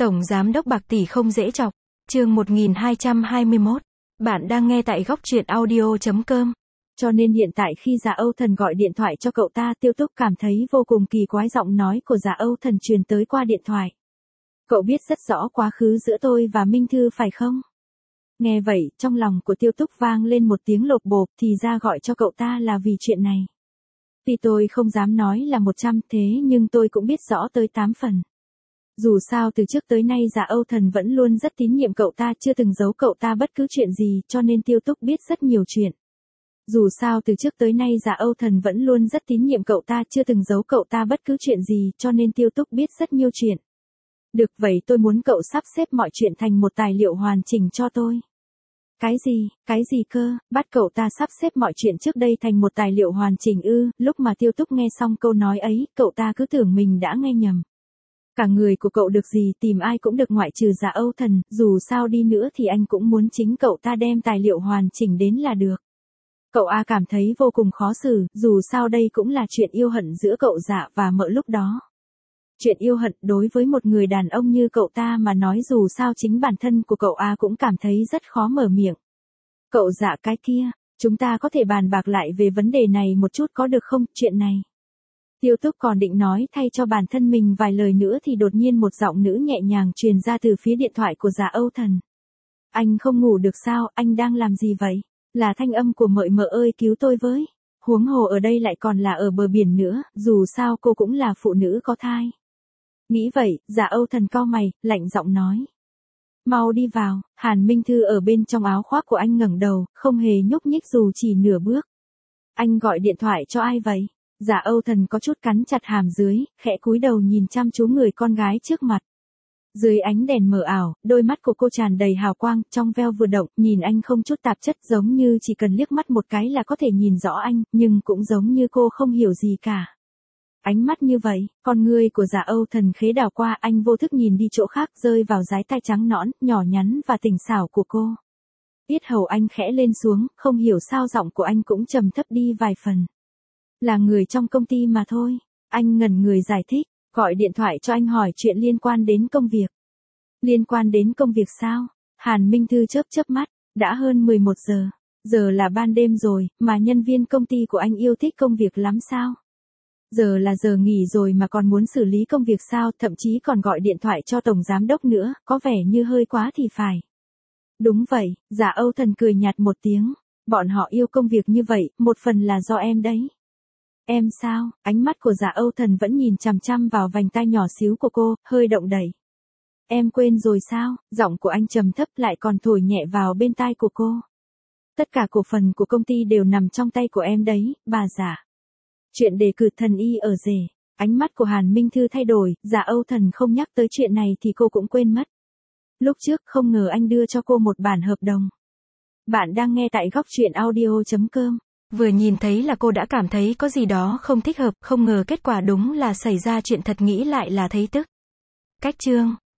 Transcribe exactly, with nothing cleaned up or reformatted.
Tổng Giám đốc bạc tỷ không dễ chọc. Chương một nghìn hai trăm hai mươi mốt. Bạn đang nghe tại góc truyện audio chấm com. Cho nên hiện tại khi Dạ Âu Thần gọi điện thoại cho cậu ta, Tiêu Túc cảm thấy vô cùng kỳ quái, giọng nói của Dạ Âu Thần truyền tới qua điện thoại. Cậu biết rất rõ quá khứ giữa tôi và Minh Thư phải không? Nghe vậy, trong lòng của Tiêu Túc vang lên một tiếng lột bột, thì ra gọi cho cậu ta là vì chuyện này. Vì tôi không dám nói là một trăm, thế nhưng tôi cũng biết rõ tới tám phần. Dù sao từ trước tới nay Dạ Âu Thần vẫn luôn rất tín nhiệm cậu ta, chưa từng giấu cậu ta bất cứ chuyện gì, cho nên Tiêu Túc biết rất nhiều chuyện. Dù sao từ trước tới nay Dạ Âu Thần vẫn luôn rất tín nhiệm cậu ta, chưa từng giấu cậu ta bất cứ chuyện gì, cho nên Tiêu Túc biết rất nhiều chuyện. Được vậy tôi muốn cậu sắp xếp mọi chuyện thành một tài liệu hoàn chỉnh cho tôi. Cái gì, cái gì cơ, bắt cậu ta sắp xếp mọi chuyện trước đây thành một tài liệu hoàn chỉnh ư? Lúc mà Tiêu Túc nghe xong câu nói ấy, cậu ta cứ tưởng mình đã nghe nhầm. Cả người của cậu được gì, tìm ai cũng được ngoại trừ Dạ Âu Thần, dù sao đi nữa thì anh cũng muốn chính cậu ta đem tài liệu hoàn chỉnh đến là được. Cậu A cảm thấy vô cùng khó xử, dù sao đây cũng là chuyện yêu hận giữa cậu Dạ và Mợ lúc đó. Chuyện yêu hận đối với một người đàn ông như cậu ta mà nói, dù sao chính bản thân của cậu A cũng cảm thấy rất khó mở miệng. Cậu Dạ cái kia, chúng ta có thể bàn bạc lại về vấn đề này một chút có được không, chuyện này. Tiêu Túc còn định nói thay cho bản thân mình vài lời nữa thì đột nhiên một giọng nữ nhẹ nhàng truyền ra từ phía điện thoại của Dạ Âu Thần. Anh không ngủ được sao, anh đang làm gì vậy? Là thanh âm của Mợ. Mợ ơi cứu tôi với. Huống hồ ở đây lại còn là ở bờ biển nữa, dù sao cô cũng là phụ nữ có thai. Nghĩ vậy, Dạ Âu Thần cau mày, lạnh giọng nói. Mau đi vào. Hàn Minh Thư ở bên trong áo khoác của anh ngẩng đầu, không hề nhúc nhích dù chỉ nửa bước. Anh gọi điện thoại cho ai vậy? Dạ Âu Thần có chút cắn chặt hàm dưới, khẽ cúi đầu nhìn chăm chú người con gái trước mặt. Dưới ánh đèn mờ ảo, đôi mắt của cô tràn đầy hào quang, trong veo vừa động, nhìn anh không chút tạp chất, giống như chỉ cần liếc mắt một cái là có thể nhìn rõ anh, nhưng cũng giống như cô không hiểu gì cả. Ánh mắt như vậy, con ngươi của Dạ Âu Thần khế đảo qua, anh vô thức nhìn đi chỗ khác, rơi vào dái tai trắng nõn, nhỏ nhắn và tỉnh xảo của cô. Yết hầu anh khẽ lên xuống, không hiểu sao giọng của anh cũng trầm thấp đi vài phần. Là người trong công ty mà thôi. Anh ngẩn người giải thích, gọi điện thoại cho anh hỏi chuyện liên quan đến công việc. Liên quan đến công việc sao? Hàn Minh Thư chớp chớp mắt, đã hơn mười một giờ. Giờ là ban đêm rồi, mà nhân viên công ty của anh yêu thích công việc lắm sao? Giờ là giờ nghỉ rồi mà còn muốn xử lý công việc sao, thậm chí còn gọi điện thoại cho Tổng Giám đốc nữa, có vẻ như hơi quá thì phải. Đúng vậy, Dạ Âu Thần cười nhạt một tiếng. Bọn họ yêu công việc như vậy, một phần là do em đấy. Em sao? Ánh mắt của Dạ Âu Thần vẫn nhìn chằm chằm vào vành tai nhỏ xíu của cô, hơi động đậy. Em quên rồi sao? Giọng của anh trầm thấp lại còn thổi nhẹ vào bên tai của cô. Tất cả cổ phần của công ty đều nằm trong tay của em đấy, bà Dạ. Chuyện đề cử thần y ở rể. Ánh mắt của Hàn Minh Thư thay đổi, Dạ Âu Thần không nhắc tới chuyện này thì cô cũng quên mất. Lúc trước không ngờ anh đưa cho cô một bản hợp đồng. Bạn đang nghe tại góc truyện audio chấm com. Vừa nhìn thấy là cô đã cảm thấy có gì đó không thích hợp, không ngờ kết quả đúng là xảy ra chuyện thật, nghĩ lại là thấy tức. Cách chương